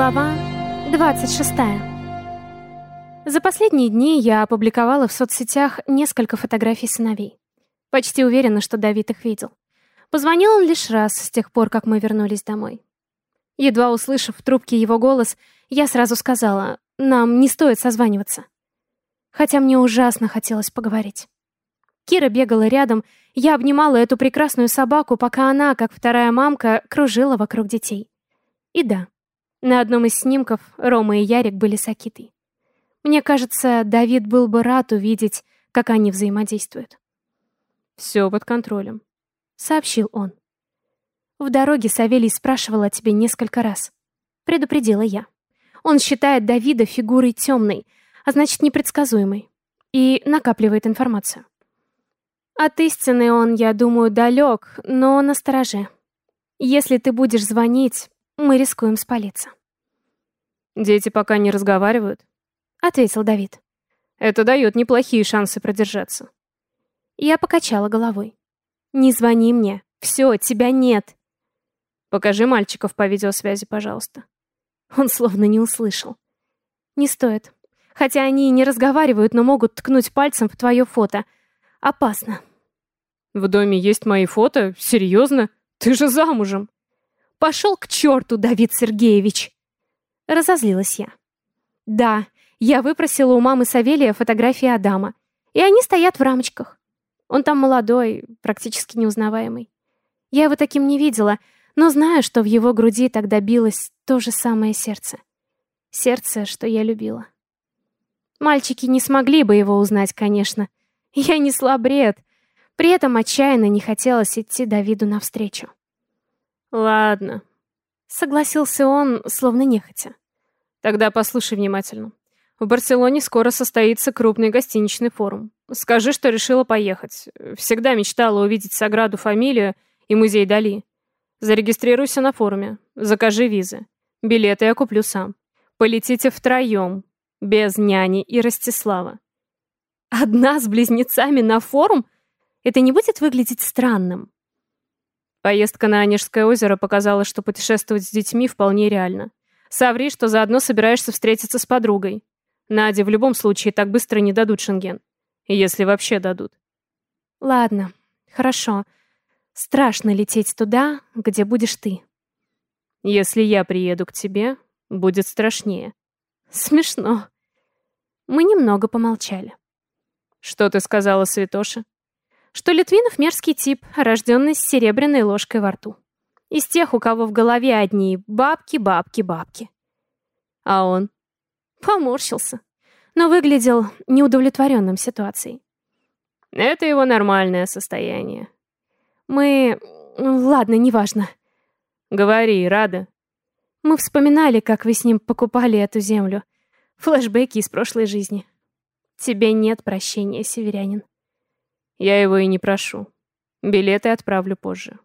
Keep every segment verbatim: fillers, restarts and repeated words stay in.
Глава двадцать шестая. За последние дни я опубликовала в соцсетях несколько фотографий сыновей. Почти уверена, что Давид их видел. Позвонил он лишь раз с тех пор, как мы вернулись домой. Едва услышав в трубке его голос, я сразу сказала: нам не стоит созваниваться. Хотя мне ужасно хотелось поговорить. Кира бегала рядом, я обнимала эту прекрасную собаку, пока она, как вторая мамка, кружила вокруг детей. И да, на одном из снимков Рома и Ярик были с Акитой. Мне кажется, Давид был бы рад увидеть, как они взаимодействуют. «Все под контролем», — сообщил он. «В дороге Савелий спрашивал о тебе несколько раз», — предупредила я. Он считает Давида фигурой темной, а значит непредсказуемой, и накапливает информацию. От истины он, я думаю, далек, но настороже. Если ты будешь звонить, мы рискуем спалиться. «Дети пока не разговаривают», — ответил Давид. «Это дает неплохие шансы продержаться». Я покачала головой. «Не звони мне. Все, тебя нет». «Покажи мальчиков по видеосвязи, пожалуйста». Он словно не услышал. «Не стоит. Хотя они и не разговаривают, но могут ткнуть пальцем в твое фото. Опасно». «В доме есть мои фото? Серьезно? Ты же замужем». «Пошел к черту, Давид Сергеевич!» Разозлилась я. «Да, я выпросила у мамы Савелия фотографии Адама, и они стоят в рамочках. Он там молодой, практически неузнаваемый. Я его таким не видела, но знаю, что в его груди тогда билось то же самое сердце. Сердце, что я любила. Мальчики не смогли бы его узнать, конечно. Я несла бред. При этом отчаянно не хотелось идти Давиду навстречу. «Ладно», — согласился он, словно нехотя. «Тогда послушай внимательно. В Барселоне скоро состоится крупный гостиничный форум. Скажи, что решила поехать. Всегда мечтала увидеть Саграду Фамилию и музей Дали. Зарегистрируйся на форуме, закажи визы. Билеты я куплю сам. Полетите втроем, без няни и Ростислава». «Одна с близнецами на форум? Это не будет выглядеть странным?» Поездка на Онежское озеро показала, что путешествовать с детьми вполне реально. Соври, что заодно собираешься встретиться с подругой. Наде в любом случае так быстро не дадут шенген. Если вообще дадут. Ладно, хорошо. Страшно лететь туда, где будешь ты. Если я приеду к тебе, будет страшнее. Смешно. Мы немного помолчали. Что ты сказала Святоше? Что Литвинов мерзкий тип, рожденный с серебряной ложкой во рту. Из тех, у кого в голове одни бабки, бабки, бабки. А он поморщился, но выглядел неудовлетворенным ситуацией. Это его нормальное состояние. Мы... Ладно, неважно. Говори, Рада. Мы вспоминали, как вы с ним покупали эту землю. Флэшбэки из прошлой жизни. Тебе нет прощения, северянин. Я его и не прошу. Билеты отправлю позже.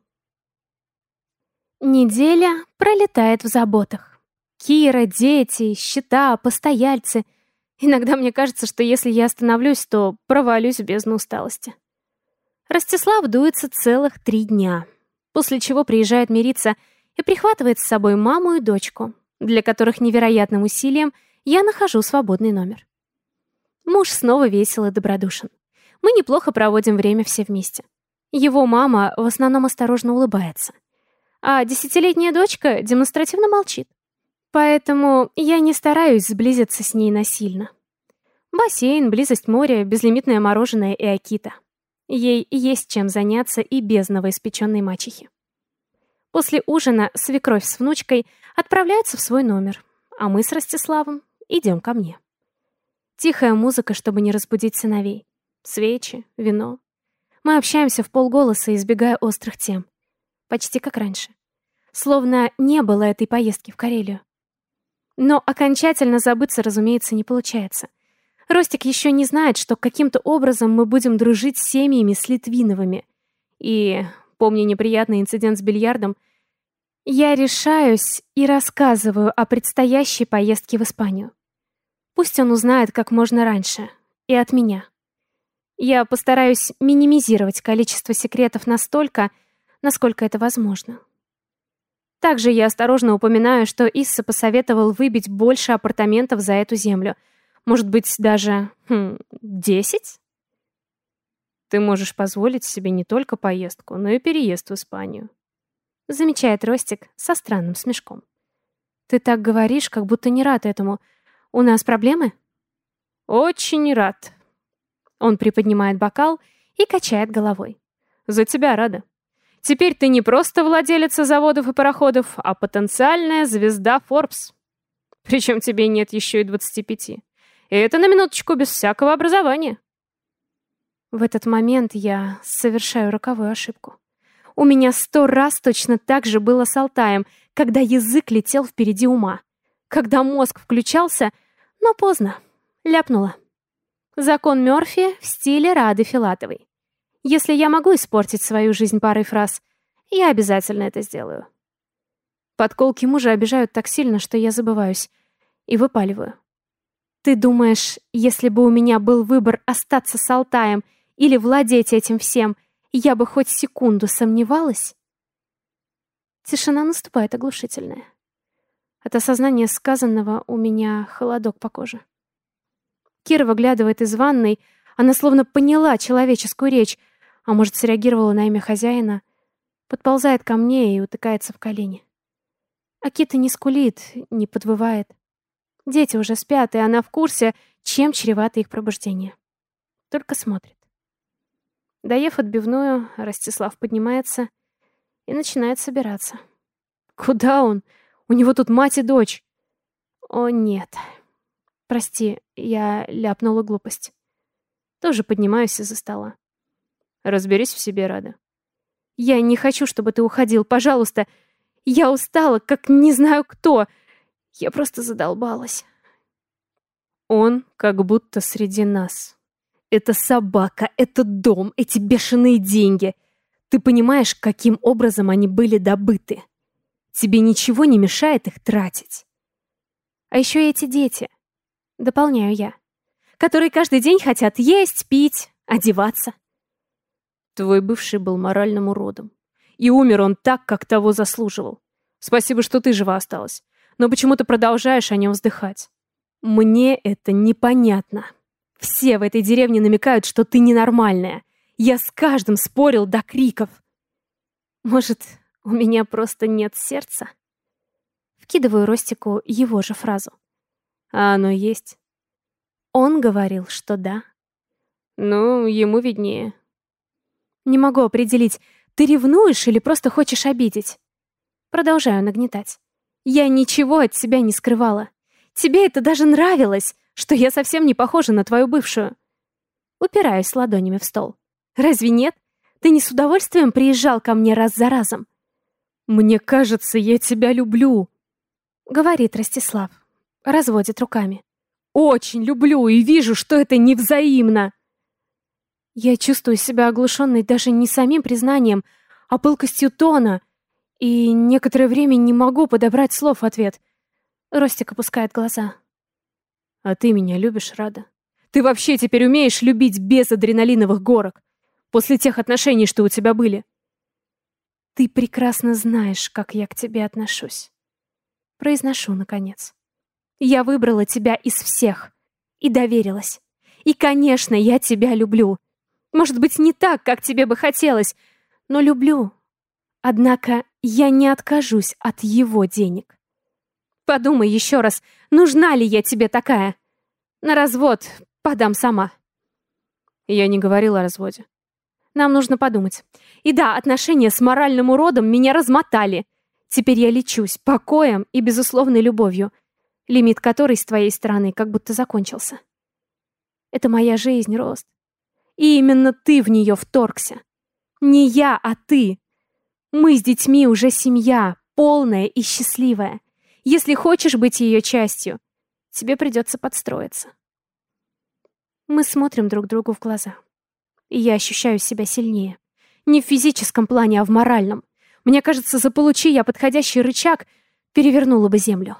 Неделя пролетает в заботах. Кира, дети, счета, постояльцы. Иногда мне кажется, что если я остановлюсь, то провалюсь в бездну усталости. Ростислав дуется целых три дня, после чего приезжает мириться и прихватывает с собой маму и дочку, для которых невероятным усилием я нахожу свободный номер. Муж снова весел и добродушен. Мы неплохо проводим время все вместе. Его мама в основном осторожно улыбается, а десятилетняя дочка демонстративно молчит. Поэтому я не стараюсь сблизиться с ней насильно. Бассейн, близость моря, безлимитное мороженое и Акита. Ей есть чем заняться и без новоиспеченной мачехи. После ужина свекровь с внучкой отправляются в свой номер, а мы с Ростиславом идем ко мне. Тихая музыка, чтобы не разбудить сыновей. Свечи, вино. Мы общаемся в полголоса, избегая острых тем. Почти как раньше. Словно не было этой поездки в Карелию. Но окончательно забыться, разумеется, не получается. Ростик еще не знает, что каким-то образом мы будем дружить с семьями с Литвиновыми. И, помня неприятный инцидент с бильярдом, я решаюсь и рассказываю о предстоящей поездке в Испанию. Пусть он узнает как можно раньше. И от меня. Я постараюсь минимизировать количество секретов настолько, насколько это возможно. Также я осторожно упоминаю, что Исса посоветовал выбить больше апартаментов за эту землю. Может быть, даже... Хм, десять? Ты можешь позволить себе не только поездку, но и переезд в Испанию. Замечает Ростик со странным смешком. Ты так говоришь, как будто не рад этому. У нас проблемы? Очень рад. Он приподнимает бокал и качает головой. За тебя рада. Теперь ты не просто владелица заводов и пароходов, а потенциальная звезда Forbes. Причем тебе нет еще и двадцати пяти. И это на минуточку без всякого образования. В этот момент я совершаю роковую ошибку. У меня сто раз точно так же было с Алтаем, когда язык летел впереди ума. Когда мозг включался, но поздно. Ляпнула. Закон Мёрфи в стиле Рады Филатовой. Если я могу испортить свою жизнь парой фраз, я обязательно это сделаю. Подколки мужа обижают так сильно, что я забываюсь. И выпаливаю. Ты думаешь, если бы у меня был выбор остаться с Алтаем или владеть этим всем, я бы хоть секунду сомневалась? Тишина наступает оглушительная. От осознания сказанного у меня холодок по коже. Кира выглядывает из ванной. Она словно поняла человеческую речь, а может, среагировала на имя хозяина. Подползает ко мне и утыкается в колени. Акита не скулит, не подвывает. Дети уже спят, и она в курсе, чем чревато их пробуждение. Только смотрит. Доев отбивную, Ростислав поднимается и начинает собираться. Куда он? У него тут мать и дочь. О, нет. Прости, я ляпнула глупость. Тоже поднимаюсь из-за стола. Разберись в себе, Рада. Я не хочу, чтобы ты уходил, пожалуйста. Я устала, как не знаю кто. Я просто задолбалась. Он как будто среди нас. Это собака, это дом, эти бешеные деньги. Ты понимаешь, каким образом они были добыты? Тебе ничего не мешает их тратить. А еще и эти дети. Дополняю я. Которые каждый день хотят есть, пить, одеваться. Твой бывший был моральным уродом. И умер он так, как того заслуживал. Спасибо, что ты жива осталась. Но почему-то продолжаешь о нем вздыхать. Мне это непонятно. Все в этой деревне намекают, что ты ненормальная. Я с каждым спорил до криков. Может, у меня просто нет сердца? Вкидываю Ростику его же фразу. А оно есть. Он говорил, что да. Ну, ему виднее. Не могу определить, ты ревнуешь или просто хочешь обидеть? Продолжаю нагнетать. Я ничего от себя не скрывала. Тебе это даже нравилось, что я совсем не похожа на твою бывшую. Упираюсь ладонями в стол. Разве нет? Ты не с удовольствием приезжал ко мне раз за разом? Мне кажется, я тебя люблю, говорит Ростислав. Разводит руками. Очень люблю и вижу, что это невзаимно. Я чувствую себя оглушенной даже не самим признанием, а пылкостью тона, и некоторое время не могу подобрать слов в ответ. Ростик опускает глаза. А ты меня любишь, Рада? Ты вообще теперь умеешь любить без адреналиновых горок? После тех отношений, что у тебя были? Ты прекрасно знаешь, как я к тебе отношусь. Произношу, наконец. Я выбрала тебя из всех и доверилась. И, конечно, я тебя люблю. Может быть, не так, как тебе бы хотелось, но люблю. Однако я не откажусь от его денег. Подумай еще раз, нужна ли я тебе такая? На развод подам сама. Я не говорила о разводе. Нам нужно подумать. И да, отношения с моральным уродом меня размотали. Теперь я лечусь покоем и безусловной любовью, лимит которой с твоей стороны как будто закончился. Это моя жизнь, Рост. И именно ты в нее вторгся. Не я, а ты. Мы с детьми уже семья, полная и счастливая. Если хочешь быть ее частью, тебе придется подстроиться. Мы смотрим друг другу в глаза. И я ощущаю себя сильнее. Не в физическом плане, а в моральном. Мне кажется, заполучи я подходящий рычаг, перевернула бы землю.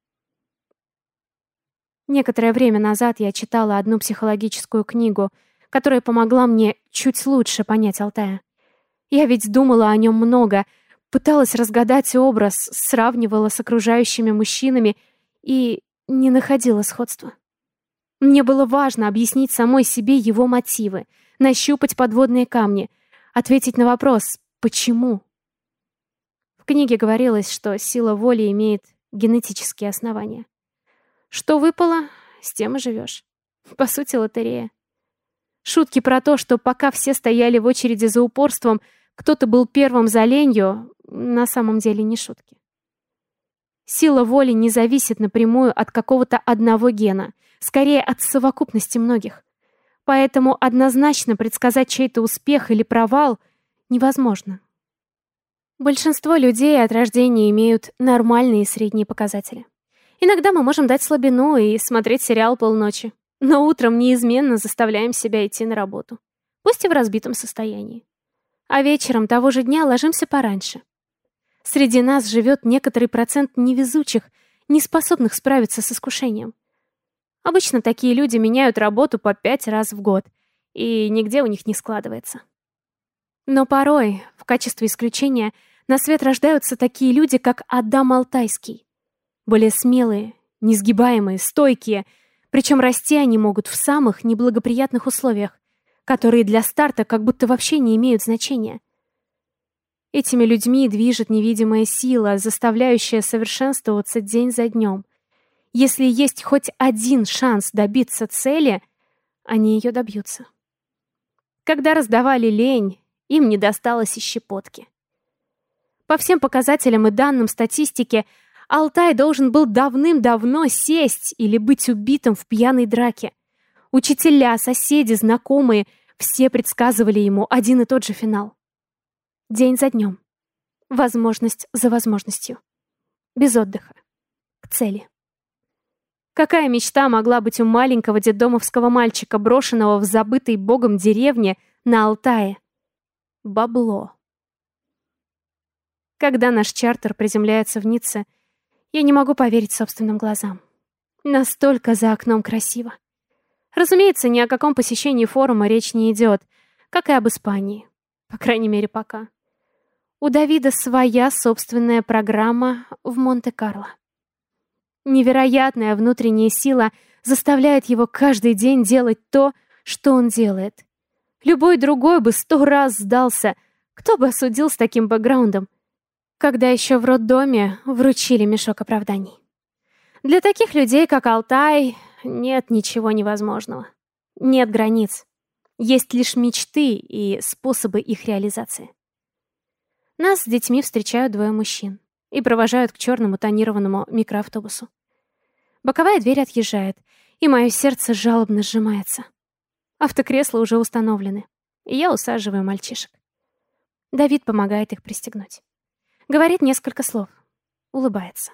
Некоторое время назад я читала одну психологическую книгу, которая помогла мне чуть лучше понять Алтая. Я ведь думала о нем много, пыталась разгадать образ, сравнивала с окружающими мужчинами и не находила сходства. Мне было важно объяснить самой себе его мотивы, нащупать подводные камни, ответить на вопрос «почему?». В книге говорилось, что сила воли имеет генетические основания. Что выпало, с тем и живешь. По сути, лотерея. Шутки про то, что пока все стояли в очереди за упорством, кто-то был первым за ленью, на самом деле не шутки. Сила воли не зависит напрямую от какого-то одного гена, скорее от совокупности многих. Поэтому однозначно предсказать чей-то успех или провал невозможно. Большинство людей от рождения имеют нормальные средние показатели. Иногда мы можем дать слабину и смотреть сериал полночи, но утром неизменно заставляем себя идти на работу, пусть и в разбитом состоянии. А вечером того же дня ложимся пораньше. Среди нас живет некоторый процент невезучих, неспособных справиться с искушением. Обычно такие люди меняют работу по пять раз в год, и нигде у них не складывается. Но порой, в качестве исключения, на свет рождаются такие люди, как Адам Алтайский. Более смелые, несгибаемые, стойкие, причем расти они могут в самых неблагоприятных условиях, которые для старта как будто вообще не имеют значения. Этими людьми движет невидимая сила, заставляющая совершенствоваться день за днем. Если есть хоть один шанс добиться цели, они ее добьются. Когда раздавали лень, им не досталось и щепотки. По всем показателям и данным статистики, Алтай должен был давным-давно сесть или быть убитым в пьяной драке. Учителя, соседи, знакомые — все предсказывали ему один и тот же финал. День за днем. Возможность за возможностью. Без отдыха. К цели. Какая мечта могла быть у маленького детдомовского мальчика, брошенного в забытой богом деревне на Алтае? Бабло. Когда наш чартер приземляется в Ницце, я не могу поверить собственным глазам. Настолько за окном красиво. Разумеется, ни о каком посещении форума речь не идет, как и об Испании. По крайней мере, пока. У Давида своя собственная программа в Монте-Карло. Невероятная внутренняя сила заставляет его каждый день делать то, что он делает. Любой другой бы сто раз сдался. Кто бы осудил с таким бэкграундом? Когда еще в роддоме вручили мешок оправданий. Для таких людей, как Алтай, нет ничего невозможного. Нет границ. Есть лишь мечты и способы их реализации. Нас с детьми встречают двое мужчин и провожают к черному тонированному микроавтобусу. Боковая дверь отъезжает, и мое сердце жалобно сжимается. Автокресла уже установлены, и я усаживаю мальчишек. Давид помогает их пристегнуть. Говорит несколько слов. Улыбается.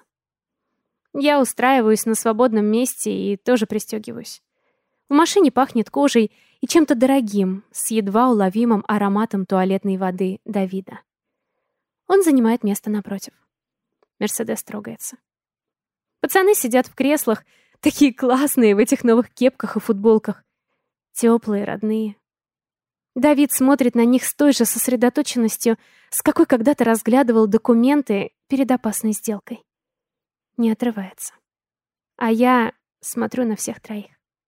Я устраиваюсь на свободном месте и тоже пристегиваюсь. В машине пахнет кожей и чем-то дорогим, с едва уловимым ароматом туалетной воды Давида. Он занимает место напротив. Мерседес трогается. Пацаны сидят в креслах, такие классные в этих новых кепках и футболках. Теплые, родные. Давид смотрит на них с той же сосредоточенностью, с какой когда-то разглядывал документы перед опасной сделкой. Не отрывается. А я смотрю на всех троих.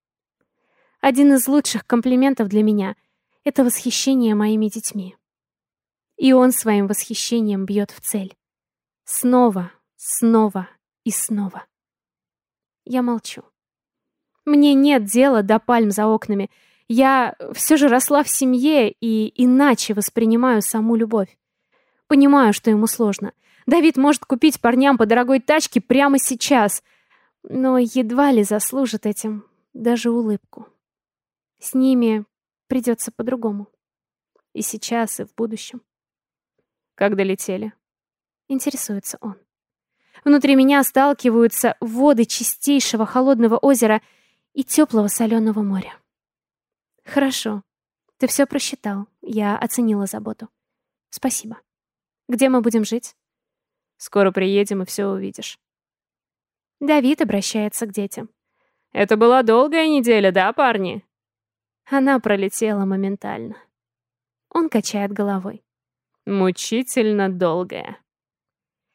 Один из лучших комплиментов для меня — это восхищение моими детьми. И он своим восхищением бьет в цель. Снова, снова и снова. Я молчу. Мне нет дела до пальм за окнами. Я все же росла в семье и иначе воспринимаю саму любовь. Понимаю, что ему сложно. Давид может купить парням по дорогой тачке прямо сейчас, но едва ли заслужит этим даже улыбку. С ними придется по-другому. И сейчас, и в будущем. Как долетели? Интересуется он. Внутри меня сталкиваются воды чистейшего холодного озера и теплого соленого моря. Хорошо. Ты все просчитал. Я оценила заботу. Спасибо. Где мы будем жить? Скоро приедем и все увидишь. Давид обращается к детям. Это была долгая неделя, да, парни? Она пролетела моментально. Он качает головой. Мучительно долгая.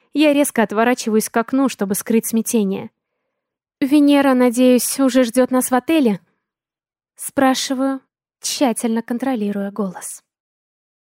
Я резко отворачиваюсь к окну, чтобы скрыть смятение. «Венера, надеюсь, уже ждет нас в отеле?» Спрашиваю, тщательно контролируя голос.